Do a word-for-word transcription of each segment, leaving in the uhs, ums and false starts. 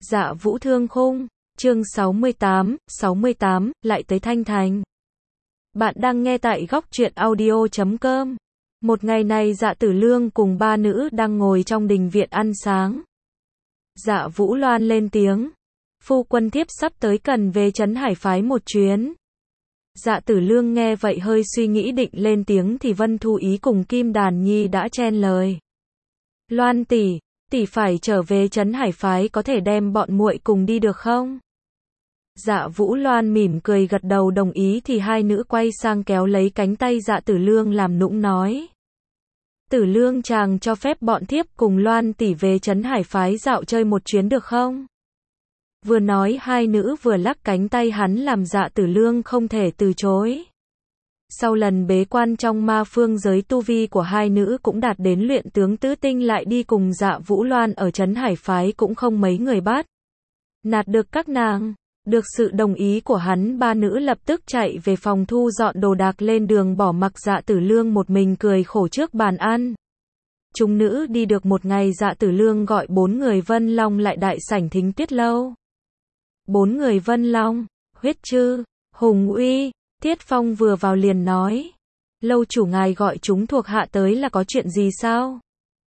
Dạ Vũ Thương Khung, chương sáu mươi tám, sáu mươi tám, lại tới Thanh Thành. Bạn đang nghe tại góc truyện audio chấm com. Một ngày này Dạ Tử Lương cùng ba nữ đang ngồi trong đình viện ăn sáng. Dạ Vũ Loan lên tiếng. Phu quân thiếp sắp tới cần về trấn Hải phái một chuyến. Dạ Tử Lương nghe vậy hơi suy nghĩ định lên tiếng thì Vân Thu Ý cùng Kim Đàn Nhi đã chen lời. Loan tỷ, tỷ phải trở về trấn Hải phái, có thể đem bọn muội cùng đi được không? Dạ Vũ Loan mỉm cười gật đầu đồng ý thì hai nữ quay sang kéo lấy cánh tay Dạ Tử Lương làm nũng nói. Tử Lương chàng cho phép bọn thiếp cùng Loan tỷ về trấn Hải phái dạo chơi một chuyến được không? Vừa nói hai nữ vừa lắc cánh tay hắn làm Dạ Tử Lương không thể từ chối. Sau lần bế quan trong ma phương giới, tu vi của hai nữ cũng đạt đến luyện tướng tứ tinh, lại đi cùng Dạ Vũ Loan ở trấn Hải phái cũng không mấy người bắt nạt được các nàng. Được sự đồng ý của hắn, ba nữ lập tức chạy về phòng thu dọn đồ đạc, lên đường bỏ mặc Dạ Tử Lương một mình cười khổ trước bàn ăn. Chúng nữ đi được một ngày, Dạ Tử Lương gọi bốn người Vân Long lại đại sảnh Thính Tuyết Lâu. Bốn người Vân Long, Huyết Trư, Hùng Uy, Tiết Phong vừa vào liền nói. Lâu chủ ngài gọi chúng thuộc hạ tới là có chuyện gì sao?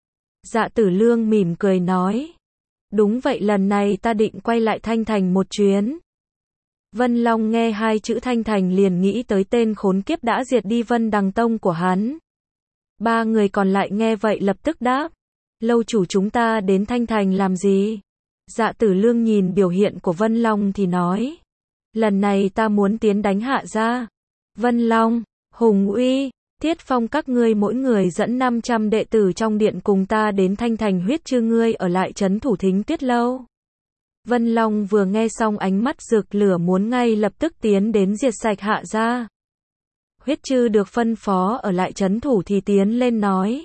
Dạ Tử Lương mỉm cười nói. Đúng vậy, lần này ta định quay lại Thanh Thành một chuyến. Vân Long nghe hai chữ Thanh Thành liền nghĩ tới tên khốn kiếp đã diệt đi Vân Đằng Tông của hắn. Ba người còn lại nghe vậy lập tức đáp. Lâu chủ, chúng ta đến Thanh Thành làm gì? Dạ Tử Lương nhìn biểu hiện của Vân Long thì nói. Lần này ta muốn tiến đánh Hạ gia. Vân Long, Hùng Uy, Tiết Phong, các ngươi mỗi người dẫn năm trăm đệ tử trong điện cùng ta đến Thanh Thành. Huyết Trư, ngươi ở lại trấn thủ Thính Tuyết Lâu. Vân Long vừa nghe xong ánh mắt rực lửa, muốn ngay lập tức tiến đến diệt sạch Hạ gia. Huyết Trư được phân phó ở lại trấn thủ thì tiến lên nói.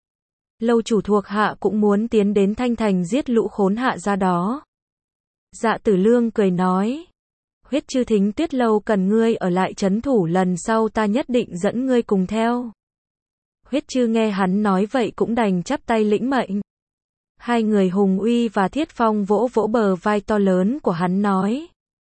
Lâu chủ, thuộc hạ cũng muốn tiến đến Thanh Thành giết lũ khốn Hạ gia đó. Dạ Tử Lương cười nói. Huyết Trư, Thính Tuyết Lâu cần ngươi ở lại trấn thủ, lần sau ta nhất định dẫn ngươi cùng theo. Huyết Trư nghe hắn nói vậy cũng đành chắp tay lĩnh mệnh. Hai người Hùng Uy và Thiết Phong vỗ vỗ bờ vai to lớn của hắn nói.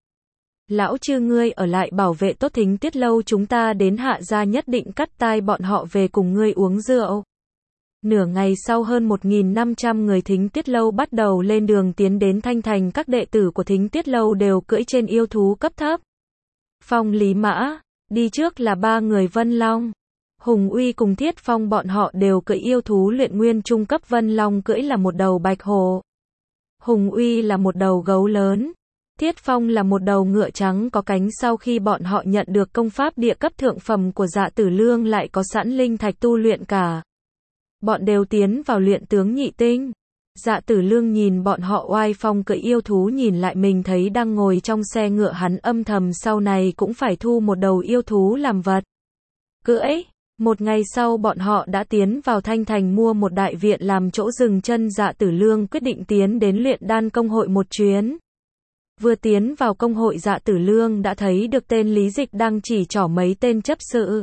Lão Trư, ngươi ở lại bảo vệ tốt Thính Tuyết Lâu, chúng ta đến Hạ gia nhất định cắt tai bọn họ về cùng ngươi uống rượu. Nửa ngày sau, hơn một nghìn năm trăm người Thính Tuyết Lâu bắt đầu lên đường tiến đến Thanh Thành. Các đệ tử của Thính Tuyết Lâu đều cưỡi trên yêu thú cấp thấp. Phong Lý Mã, đi trước là ba người Vân Long. Hùng Uy cùng Thiết Phong bọn họ đều cưỡi yêu thú luyện nguyên trung cấp. Vân Long cưỡi là một đầu bạch hổ. Hùng Uy là một đầu gấu lớn. Thiết Phong là một đầu ngựa trắng có cánh. Sau khi bọn họ nhận được công pháp địa cấp thượng phẩm của Dạ Tử Lương lại có sẵn linh thạch tu luyện cả. Bọn đều tiến vào luyện tướng nhị tinh. Dạ Tử Lương nhìn bọn họ oai phong cưỡi yêu thú, nhìn lại mình thấy đang ngồi trong xe ngựa, hắn âm thầm sau này cũng phải thu một đầu yêu thú làm vật cưỡi. Một ngày sau bọn họ đã tiến vào Thanh Thành mua một đại viện làm chỗ dừng chân. Dạ Tử Lương quyết định tiến đến luyện đan công hội một chuyến. Vừa tiến vào công hội, Dạ Tử Lương đã thấy được tên Lý Dịch đang chỉ trỏ mấy tên chấp sự.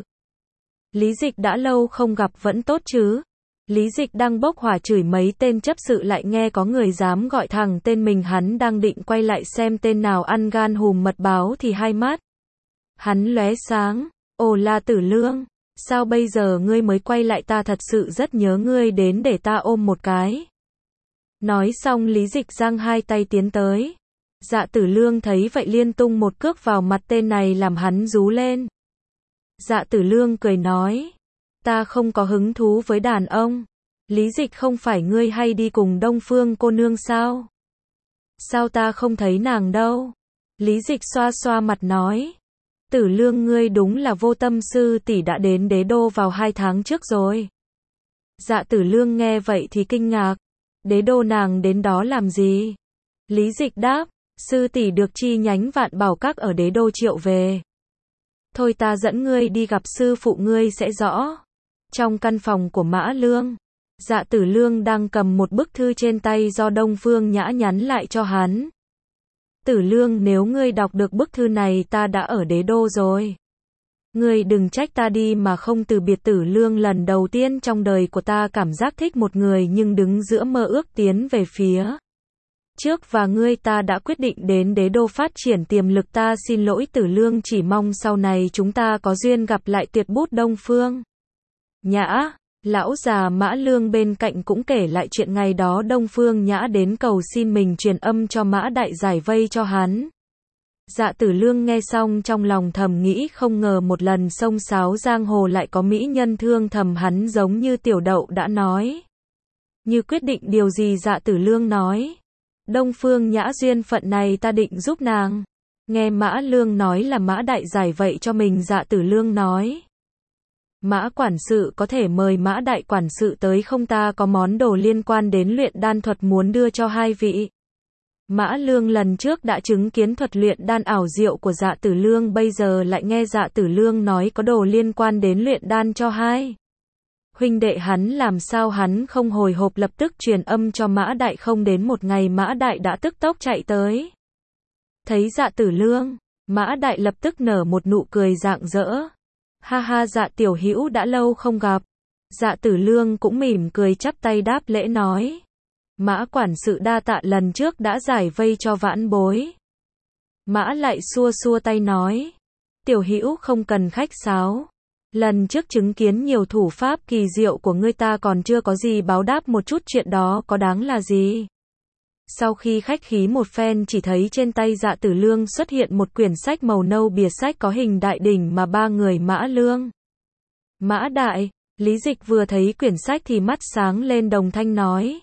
Lý Dịch, đã lâu không gặp, vẫn tốt chứ? Lý Dịch đang bốc hỏa chửi mấy tên chấp sự, lại nghe có người dám gọi thẳng tên mình. Hắn đang định quay lại xem tên nào ăn gan hùm mật báo thì hai mắt hắn lóe sáng. Ồ, là Tử Lương, sao bây giờ ngươi mới quay lại? Ta thật sự rất nhớ ngươi, đến để ta ôm một cái. Nói xong Lý Dịch giang hai tay tiến tới. Dạ Tử Lương thấy vậy liên tung một cước vào mặt tên này làm hắn rú lên. Dạ Tử Lương cười nói. Ta không có hứng thú với đàn ông. Lý Dịch, không phải ngươi hay đi cùng Đông Phương cô nương sao? Sao ta không thấy nàng đâu? Lý Dịch xoa xoa mặt nói. Tử Lương, ngươi đúng là vô tâm, sư tỷ đã đến đế đô vào hai tháng trước rồi. Dạ Tử Lương nghe vậy thì kinh ngạc. Đế đô nàng đến đó làm gì? Lý Dịch đáp. Sư tỷ được chi nhánh Vạn Bảo Các ở đế đô triệu về. Thôi ta dẫn ngươi đi gặp sư phụ ngươi sẽ rõ. Trong căn phòng của Mã Lương, Dạ Tử Lương đang cầm một bức thư trên tay do Đông Phương Nhã nhắn lại cho hắn. Tử Lương, nếu ngươi đọc được bức thư này, ta đã ở đế đô rồi. Ngươi đừng trách ta đi mà không từ biệt. Tử Lương, lần đầu tiên trong đời của ta cảm giác thích một người nhưng đứng giữa mơ ước tiến về phía Trước và ngươi ta đã quyết định đến đế đô phát triển tiềm lực, ta xin lỗi Tử Lương, chỉ mong sau này chúng ta có duyên gặp lại tuyệt bút Đông Phương Nhã. Lão già Mã Lương bên cạnh cũng kể lại chuyện ngày đó Đông Phương Nhã đến cầu xin mình truyền âm cho Mã Đại giải vây cho hắn. Dạ Tử Lương nghe xong trong lòng thầm nghĩ, không ngờ một lần xông xáo giang hồ lại có mỹ nhân thương thầm hắn, giống như Tiểu Đậu đã nói. Như quyết định điều gì, Dạ Tử Lương nói: Đông Phương Nhã duyên phận này ta định giúp nàng. Nghe Mã Lương nói là Mã Đại giải vậy cho mình, Dạ Tử Lương nói: Mã quản sự có thể mời Mã Đại quản sự tới không, ta có món đồ liên quan đến luyện đan thuật muốn đưa cho hai vị. Mã Lương lần trước đã chứng kiến thuật luyện đan ảo diệu của Dạ Tử Lương, bây giờ lại nghe Dạ Tử Lương nói có đồ liên quan đến luyện đan cho hai huynh đệ hắn, làm sao hắn không hồi hộp lập tức truyền âm cho Mã Đại. Không đến một ngày Mã Đại đã tức tốc chạy tới. Thấy Dạ Tử Lương, Mã Đại lập tức nở một nụ cười rạng rỡ. Ha ha, Dạ tiểu hữu đã lâu không gặp. Dạ Tử Lương cũng mỉm cười chắp tay đáp lễ nói: Mã quản sự đa tạ, lần trước đã giải vây cho vãn bối. Mã lại xua xua tay nói: Tiểu hữu không cần khách sáo. Lần trước chứng kiến nhiều thủ pháp kỳ diệu của ngươi, ta còn chưa có gì báo đáp một chút, chuyện đó có đáng là gì. Sau khi khách khí một phen, chỉ thấy trên tay Dạ Tử Lương xuất hiện một quyển sách màu nâu, bìa sách có hình đại đỉnh mà ba người Mã Lương, Mã Đại, Lý Dịch vừa thấy quyển sách thì mắt sáng lên, đồng thanh nói: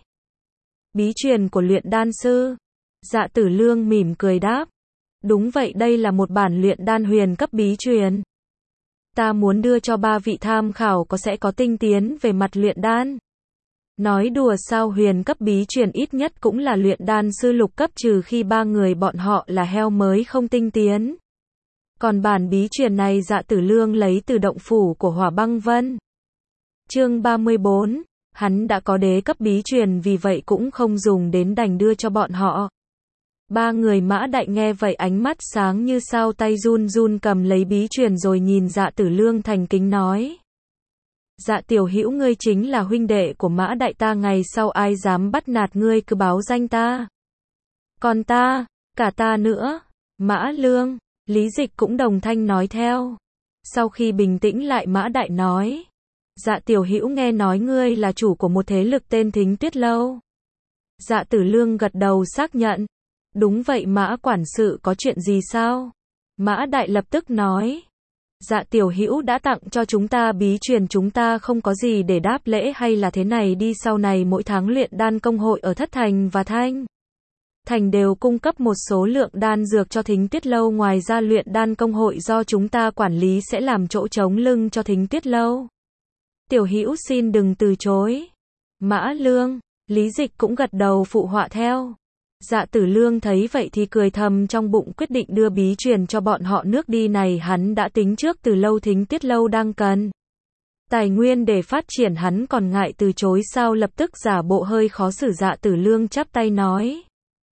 Bí truyền của luyện đan sư. Dạ Tử Lương mỉm cười đáp: Đúng vậy, đây là một bản luyện đan huyền cấp bí truyền. Ta muốn đưa cho ba vị tham khảo, có sẽ có tinh tiến về mặt luyện đan. Nói đùa sao, huyền cấp bí truyền ít nhất cũng là luyện đan sư lục cấp, trừ khi ba người bọn họ là heo mới không tinh tiến. Còn bản bí truyền này Dạ Tử Lương lấy từ động phủ của Hỏa Băng Vân. Chương ba mươi bốn, hắn đã có đế cấp bí truyền, vì vậy cũng không dùng đến, đành đưa cho bọn họ. Ba người Mã Đại nghe vậy ánh mắt sáng như sao, tay run run cầm lấy bí truyền rồi nhìn Dạ Tử Lương thành kính nói: Dạ tiểu hữu, ngươi chính là huynh đệ của Mã Đại ta, ngày sau ai dám bắt nạt ngươi cứ báo danh ta. Còn ta, cả ta nữa. Mã Lương, Lý Dịch cũng đồng thanh nói theo. Sau khi bình tĩnh lại, Mã Đại nói: Dạ tiểu hữu, nghe nói ngươi là chủ của một thế lực tên Thính Tuyết Lâu. Dạ Tử Lương gật đầu xác nhận: Đúng vậy Mã quản sự, có chuyện gì sao? Mã Đại lập tức nói: Dạ tiểu hữu đã tặng cho chúng ta bí truyền, chúng ta không có gì để đáp lễ, hay là thế này đi, sau này mỗi tháng luyện đan công hội ở Thất Thành và Thanh Thành đều cung cấp một số lượng đan dược cho Thính Tuyết Lâu, ngoài ra luyện đan công hội do chúng ta quản lý sẽ làm chỗ trống lưng cho Thính Tuyết Lâu. Tiểu hữu xin đừng từ chối. Mã Lương, Lý Dịch cũng gật đầu phụ họa theo. Dạ Tử Lương thấy vậy thì cười thầm trong bụng, quyết định đưa bí truyền cho bọn họ. Nước đi này hắn đã tính trước từ lâu, Thính Tuyết Lâu đang cần tài nguyên để phát triển, hắn còn ngại từ chối sao, lập tức giả bộ hơi khó xử. Dạ Tử Lương chắp tay nói: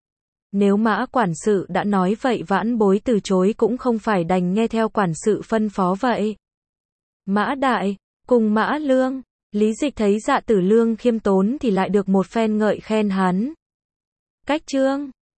Nếu Mã quản sự đã nói vậy, vãn bối từ chối cũng không phải, đành nghe theo quản sự phân phó vậy. Mã Đại, cùng Mã Lương, Lý Dịch thấy Dạ Tử Lương khiêm tốn thì lại được một phen ngợi khen hắn. Cách chương